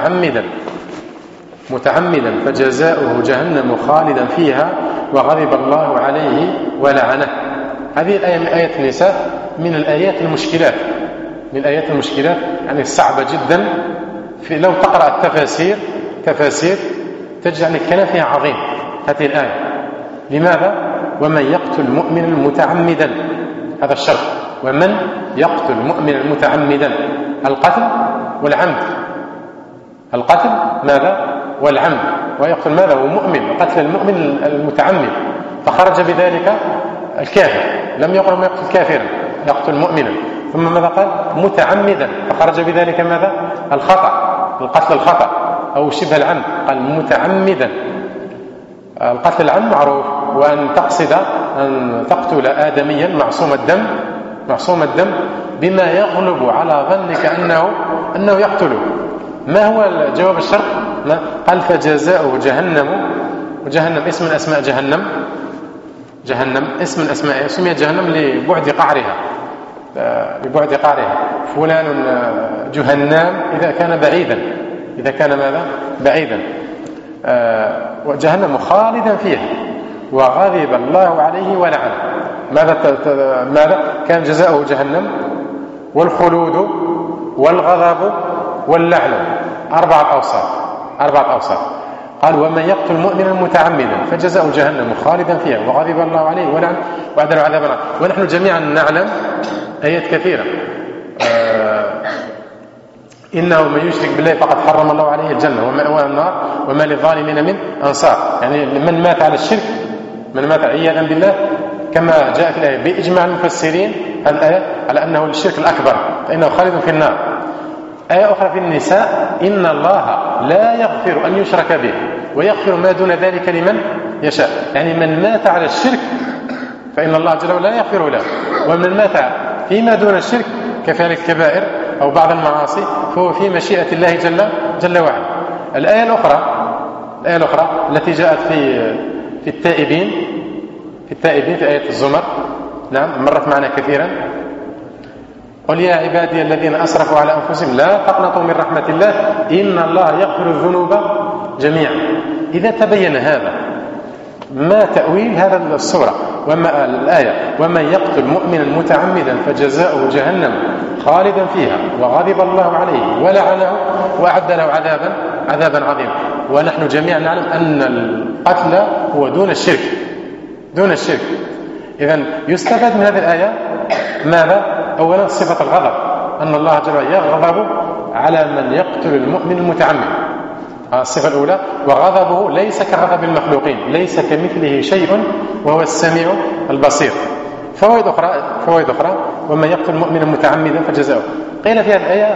متعمدا فجزاؤه جهنم خالدا فيها وغضب الله عليه ولعنه. هذه الآية من آية النساء، من الآيات المشكلات، من الآيات المشكلات يعني الصعبة جدا. لو تقرأ تفاسير تجد يعني الكلام فيها عظيم هذه الآية. لماذا؟ ومن يقتل مؤمنا متعمدا، هذا الشرط. ومن يقتل مؤمنا متعمدا، القتل والعمد، القتل ماذا؟ والعمد. ويقتل ماذا؟ هو مؤمن، قتل المؤمن المتعمد، فخرج بذلك الكافر. لم يقل ما يقتل كافرا، يقتل مؤمنا. ثم ماذا قال؟ متعمدا، فخرج بذلك ماذا؟ الخطأ، القتل الخطأ أو شبه العمد. قال متعمدا. القتل العمد معروف، وأن تقصد أن تقتل آدميا معصوم الدم بما يغلب على ظنك أنه يقتله. ما هو جواب الشرط؟ قال فجزاؤه جهنم. وجهنم اسم من أسماء جهنم اسم من أسماء، سميت جهنم لبعد قعرها. فلان جهنم إذا كان ماذا؟ بعيدا. وجهنم خالدا فيها وغضب الله عليه ولعنه. ماذا كان جزاؤه؟ جهنم والخلود والغضب واللعن، أربعة أوصاف. قال ومن يقتل مؤمنا متعمدا فجزاؤه جهنم خالدا فيها وغضب الله عليه ولعنه وأعد له عذابا. ونحن جميعا نعلم آيات كثيرة. إنه من يشرك بالله فقد حرم الله عليه الجنة ومأواه النار وما للظالمين من أنصار. يعني من مات على الشرك، من مات عياذا بالله، كما جاء في الآية بإجماع المفسرين الآية على أنه الشرك الأكبر فإنه خالد في النار. آية أخرى في النساء إن الله لا يغفر أن يشرك به ويغفر ما دون ذلك لمن يشاء. يعني من مات على الشرك فإن الله جل وعلا لا يغفر له، ومن مات فيما دون الشرك كفعل الكبائر أو بعض المعاصي فهو في مشيئة الله جل وعلا. الآية الأخرى التي جاءت في التائبين في آية الزمر، نعم مرت معنا كثيرا. قل يا عبادي الذين أسرفوا على أنفسهم لا تقنطوا من رحمة الله إن الله يغفر الذنوب جميعا. إذا تبين هذا ما تأويل هذا السورة وما الآية ومن يقتل مؤمنا متعمدا فجزاؤه جهنم خالدا فيها وغضب الله عليه ولعنه وأعد له عذابا عظيما. ونحن جميعا نعلم أن القتل هو دون الشرك. إذن يستفاد من هذه الآية ماذا؟ أولا صفة الغضب، أن الله جل وعلا يغضب على من يقتل المؤمن المتعمد، الصفة الأولى. وغضبه ليس كغضب المخلوقين، ليس كمثله شيء وهو السميع البصير. فوائد أخرى ومن يقتل مؤمنا متعمدا فجزاؤه. قيل في هذه الآية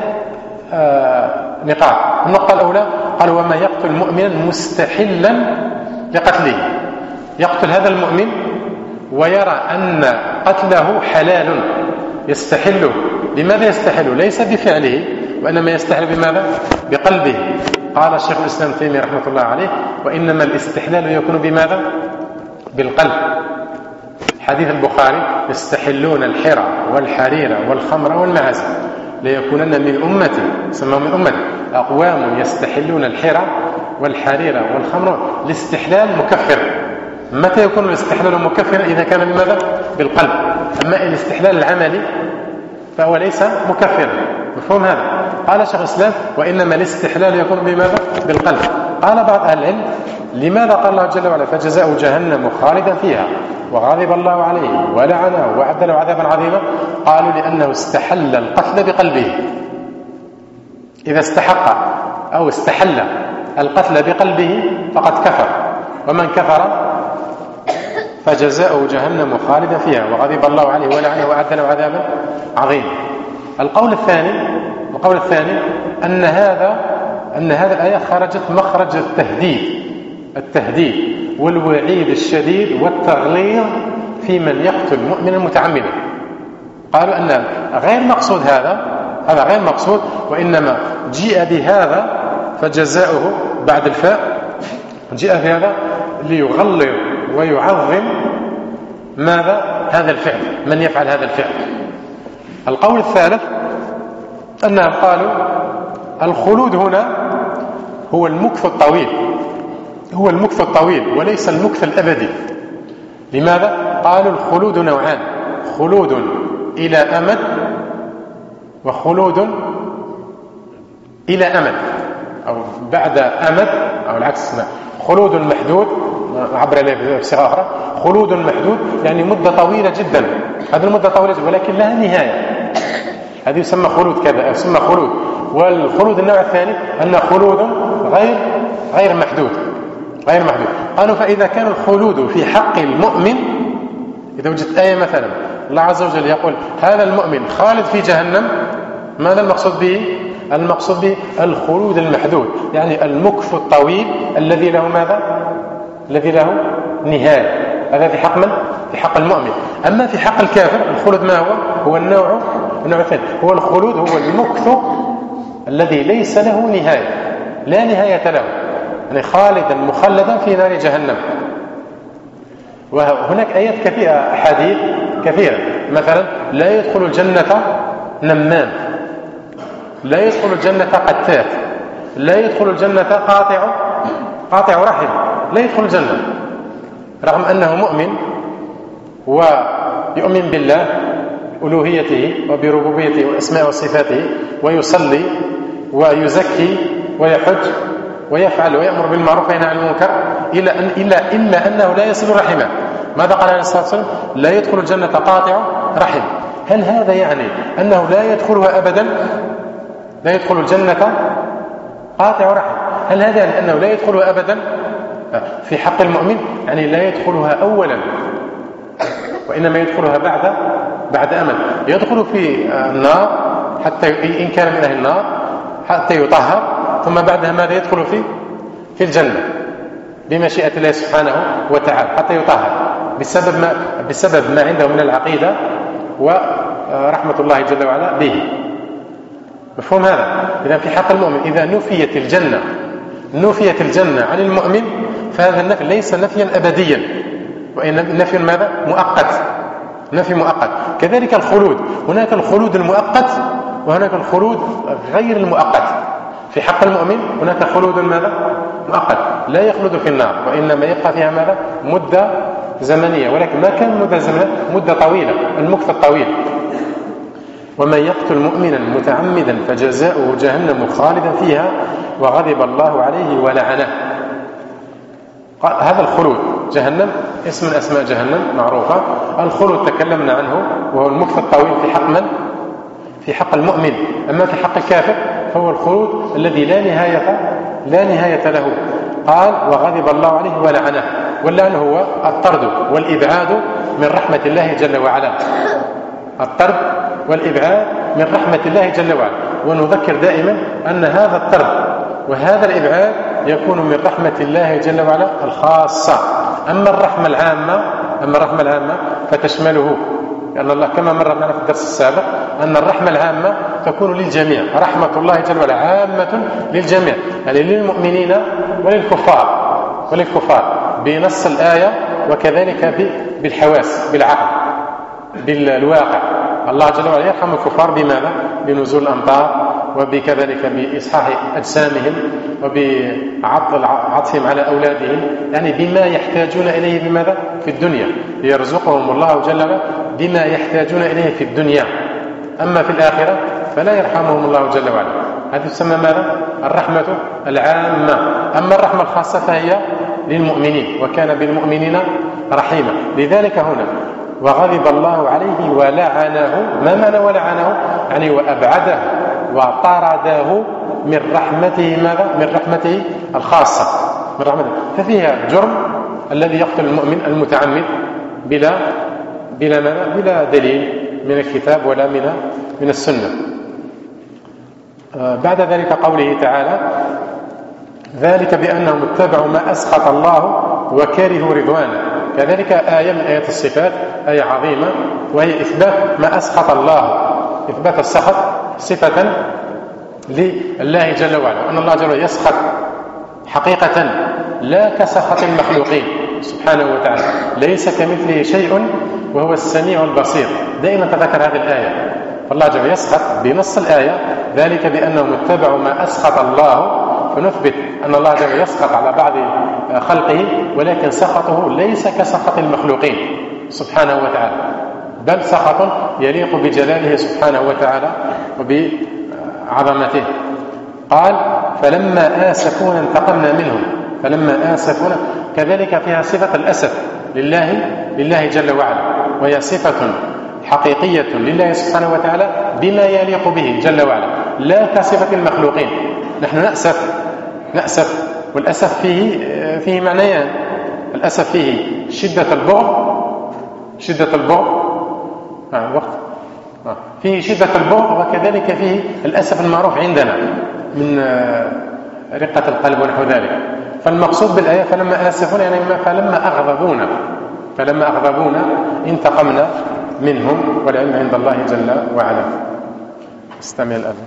نقاط. النقطة الأولى قال ومن يقتل مؤمنا مستحلا لقتله، يقتل هذا المؤمن ويرى أن قتله حلال يستحله. لماذا يستحله؟ ليس بفعله وإنما يستحل بماذا؟ بقلبه. قال الشيخ الإسلام ابن تيمية رحمة الله عليه وإنما الاستحلال يكون بماذا؟ بالقلب. حديث البخاري يستحلون الحرى والحرير والخمر والمعازف ليكونن من أمتي، سموا من أمتي أقوام يستحلون الحرى والحرير والخمر. الاستحلال مكفر. متى يكون الاستحلال مكفرا؟ إذا كان بماذا؟ بالقلب. أما الاستحلال العملي فهو ليس مكفرا. مفهوم هذا؟ قال الشيخ الإسلام وإنما الاستحلال يكون بماذا؟ بالقلب. قال بعض أهل العلم لماذا قال الله جل وعلا فجزاؤه جهنم خالدا فيها وغضب الله عليه ولعنه وأعد له عذابا عظيما؟ قالوا لأنه استحل القتل بقلبه. إذا استحق أو استحل القتل بقلبه فقد كفر، ومن كفر فجزاؤه جهنم خالدا فيها وغضب الله عليه ولعنه وأعد له عذابا عظيما. القول الثاني أن هذا الآية خرجت مخرج التهديد والوعيد الشديد والتغليظ في من يقتل مؤمنا متعمدا. قالوا أن غير مقصود هذا غير مقصود، وإنما جيء بهذا فجزاؤه بعد الفاء جاء بهذا ليغلظ ويعظم ماذا؟ هذا الفعل، من يفعل هذا الفعل. القول الثالث أنهم قالوا الخلود هنا هو المكث الطويل وليس المكث الأبدي. لماذا؟ قالوا الخلود نوعان: خلود إلى أمد وخلود إلى أمد، أو بعد أمد، أو العكس، خلود محدود عبر إليه بصيغة أخرى، خلود محدود يعني مدة طويلة جدا، هذه المدة طويلة جدا ولكن لها نهاية، هذه يسمى خلود كذا، يسمى خلود. والخلود النوع الثاني أن خلود غير محدود. قالوا فإذا كان الخلود في حق المؤمن، إذا وجدت آية مثلا الله عز وجل يقول هذا المؤمن خالد في جهنم، ماذا المقصود به؟ المقصود به الخلود المحدود، يعني المكث الطويل الذي له ماذا؟ الذي له نهاية. هذا في حق من؟ في حق المؤمن. أما في حق الكافر الخلود ما هو النوع الثاني، هو الخلود، هو المكث الذي ليس له نهاية، لا نهاية له، يعني خالدا مخلدا في نار جهنم. وهناك آيات كثيرة، أحاديث كثيرة، مثلا لا يدخل الجنة نمام، لا يدخل الجنة قتات، لا يدخل الجنة قاطع رحم، لا يدخل الجنة رغم أنه مؤمن ويؤمن بالله ألوهيته وبربوبيته وأسماء وصفاته، ويصلي ويزكي ويحج ويفعل ويأمر بالمعروف وينهى عن المنكر، إلا أنه لا يصل رحمه. ماذا قال عليه الصلاة والسلام؟ لا يدخل الجنة قاطع رحم. هل هذا يعني أنه لا يدخلها أبدا؟ لا يدخل الجنة قاطع رحم، هل هذا يعني أنه لا يدخلها أبدا؟ في حق المؤمن يعني لا يدخلها أولا، وإنما يدخلها بعد أمل. يدخل في النار حتى إن كان من أهل النار حتى يطهر، ثم بعدها ماذا؟ يدخل في الجنة بمشيئة الله سبحانه وتعالى حتى يطهر بسبب ما عنده من العقيدة ورحمة الله جل وعلا به. مفهوم هذا؟ إذا في حق المؤمن إذا نفيت الجنة عن المؤمن فهذا النفي ليس نفيا أبديا، وإن نفي ماذا؟ مؤقت، نفي مؤقت. كذلك الخلود، هناك الخلود المؤقت وهناك الخلود غير المؤقت. في حق المؤمن هناك خلود ماذا؟ مؤقت، لا يخلد في النار، وإنما يبقى فيها ماذا؟ مدة زمنية، ولكن ما كان مدة زمنية، مدة طويلة، المكث الطويل. ومن يقتل مؤمنا متعمدا فجزاؤه جهنم خالدا فيها وغضب الله عليه ولعنه. هذا الخلود، جهنم اسم من أسماء جهنم معروفة. الخلود تكلمنا عنه وهو المكث الطويل في حق من؟ في حق المؤمن. أما في حق الكافر فهو الخلود الذي لا نهاية له. قال وغضب الله عليه ولعنه. واللعن هو الطرد والإبعاد من رحمة الله جل وعلا، الطرد والإبعاد من رحمة الله جل وعلا. ونذكر دائما أن هذا الطرد وهذا الإبعاد يكون من رحمة الله جل وعلا الخاصة. أما الرحمة العامة فتشمله، لأن الله كما مر معنا في الدرس السابق أن الرحمة العامة تكون للجميع، رحمة الله جل وعلا عامة للجميع، يعني للمؤمنين وللكفار بنص الآية، وكذلك بالحواس، بالعقل، بالواقع. الله جل وعلا يرحم الكفار بماذا؟ بنزول الأمطار، وبكذلك بإصحاح أجسامهم، وبعطفهم على أولادهم، يعني بما يحتاجون إليه بماذا؟ في الدنيا، يرزقهم الله جل وعلا بما يحتاجون إليه في الدنيا. أما في الآخرة فلا يرحمهم الله جل وعلا. هذه تسمى ماذا؟ الرحمة العامة. أما الرحمة الخاصة فهي للمؤمنين، وكان بالمؤمنين رحيما. لذلك هنا وغضب الله عليه ولعنه. ما معنى ولعنه؟ يعني وأبعده وطرده من رحمته. ماذا؟ من رحمته الخاصة، من رحمته. ففيها جرم الذي يقتل المؤمن المتعمد بلا دليل من الكتاب ولا من السنة. بعد ذلك قوله تعالى: ذلك بأنهم اتبعوا ما أسخط الله وكرهوا رضوانه. كذلك آية من آيات الصفات، آية عظيمة، وهي إثبات ما أسخط الله، إثبات السخط صفة لله جل وعلا، أن الله جل وعلا يسخط حقيقة لا كسخط المخلوقين سبحانه وتعالى، ليس كمثله شيء وهو السميع البصير. دائما تذكر هذه الآية. فالله جل وعلا يسخط بنص الآية: ذلك بأنهم اتبعوا ما أسخط الله، فنثبت أن الله جل وعلا يسخط على بعض خلقه، ولكن سخطه ليس كسخط المخلوقين سبحانه وتعالى، بل سخط يليق بجلاله سبحانه وتعالى وبعظمته. قال: فلما آسفونا انتقمنا منهم. فلما آسفونا، كذلك فيها صفة الأسف لله جل وعلا، وهي صفة حقيقية لله سبحانه وتعالى بما يليق به جل وعلا، لا كصفة المخلوقين. نحن نأسف، والأسف فيه معنيان. الأسف فيه شدة البغض فيه شدة البغض، وكذلك فيه الأسف المعروف عندنا من رقة القلب ونحو ذلك. فالمقصود بالآية فلما آسفون يعني فلما أغضبونا انتقمنا منهم، والعلم عند الله جل وعلا. استمع الآن.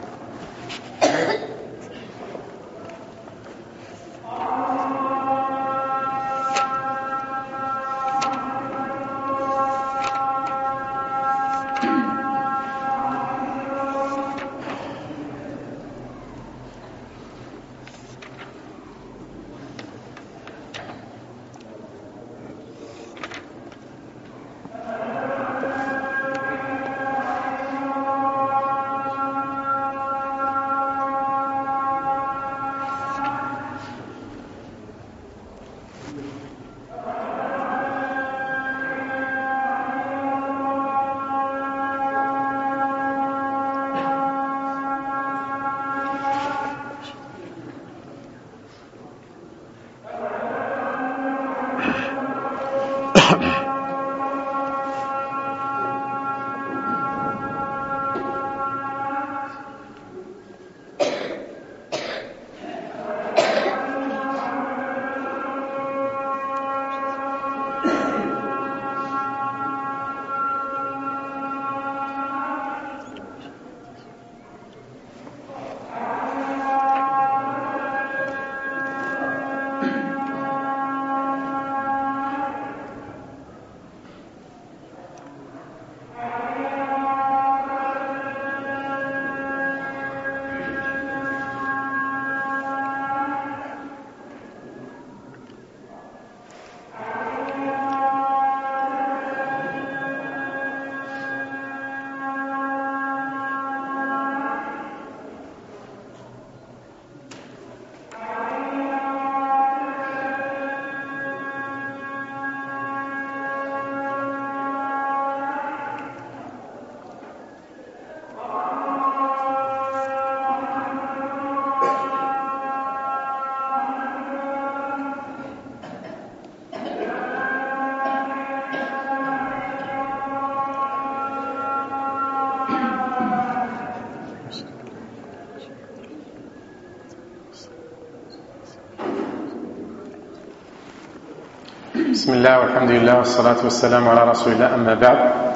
بسم الله والحمد لله والصلاة والسلام على رسول الله، أما بعد.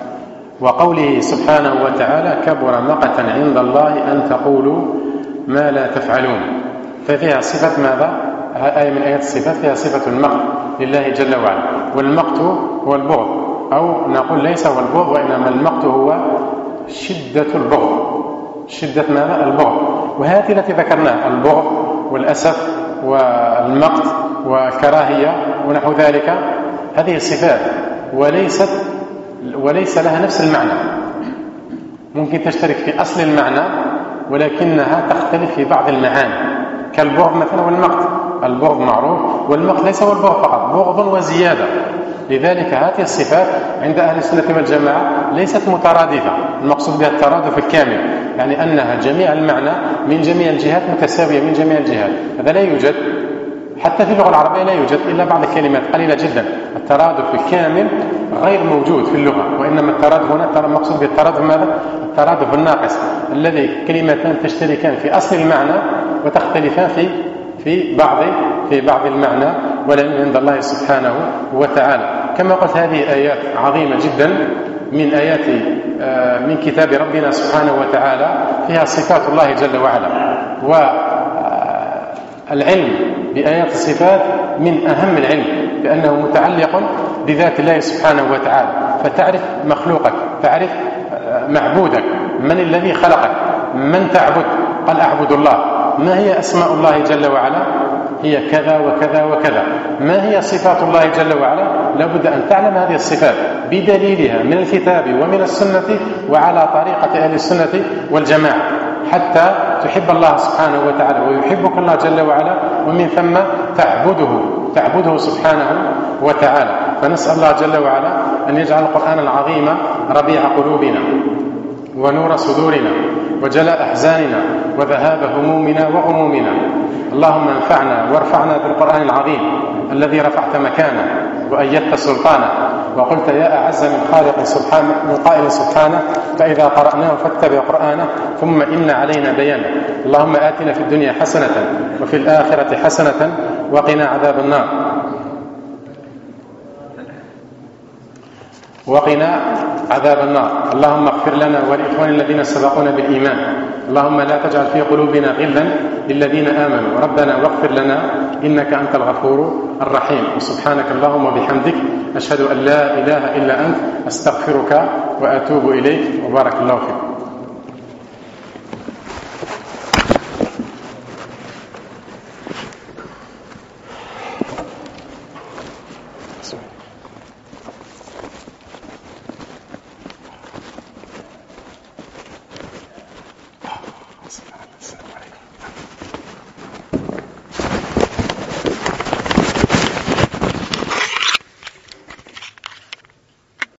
وقوله سبحانه وتعالى: كبر مقتا عند الله أن تقولوا ما لا تفعلون. ففيها صفة ماذا؟ آية من آيات الصفات فيها صفة المقت لله جل وعلا. والمقت هو البغض، أو نقول ليس هو البغض، وإنما المقت هو شدة البغض. شدة ماذا؟ البغض. وهذه التي ذكرناها: البغض والأسف والمقت والكراهية ونحو ذلك، هذه الصفات وليس لها نفس المعنى. ممكن تشترك في أصل المعنى ولكنها تختلف في بعض المعاني، كالبغض مثلا والمقت. البغض معروف، والمقت ليس هو البغض فقط، بغض وزيادة. لذلك هذه الصفات عند أهل السنة والجماعة ليست مترادفة، المقصود بها الترادف الكامل، يعني أنها جميع المعنى من جميع الجهات متساوية من جميع الجهات. هذا لا يوجد حتى في اللغة العربية، لا يوجد إلا بعض الكلمات قليلة جدا. الترادف الكامل غير موجود في اللغة، وإنما الترادف هنا المقصود بالترادف ماذا؟ الترادف الناقص، الذي كلمتان تشتركان في أصل المعنى وتختلفان في بعض المعنى، والعلم عند الله سبحانه وتعالى. كما قلت هذه آيات عظيمة جدا من آيات من كتاب ربنا سبحانه وتعالى، فيها صفات الله جل وعلا. والعلم بآيات الصفات من أهم العلم، لأنه متعلق بذات الله سبحانه وتعالى. فتعرف مخلوقك، تعرف معبودك، من الذي خلقك، من تعبد. قال أعبد الله. ما هي أسماء الله جل وعلا؟ هي كذا وكذا وكذا. ما هي صفات الله جل وعلا؟ لابد أن تعلم هذه الصفات بدليلها من الكتاب ومن السنة وعلى طريقة أهل السنة والجماعة، حتى تحب الله سبحانه وتعالى ويحبك الله جل وعلا، ومن ثم تعبده سبحانه وتعالى. فنسأل الله جل وعلا أن يجعل القرآن العظيم ربيع قلوبنا ونور صدورنا وجلاء أحزاننا وذهاب همومنا وغمومنا. اللهم انفعنا وارفعنا بالقرآن العظيم الذي رفعت مكانه وأيدت سلطانه، وقلت يا أعز من خالق سبحانه من قائل سبحانه فإذا قرأناه فاتبع قرآنه ثم إن علينا بيانه. اللهم آتنا في الدنيا حسنة وفي الآخرة حسنة وقنا عذاب النار. اللهم اغفر لنا ولإخوان الذين سبقونا بالإيمان. اللهم لا تجعل في قلوبنا غلا للذين آمنوا ربنا واغفر لنا إنك أنت الغفور الرحيم. وسبحانك اللهم وبحمدك أشهد أن لا إله إلا أنت أستغفرك وأتوب إليك، وبارك الله فيك.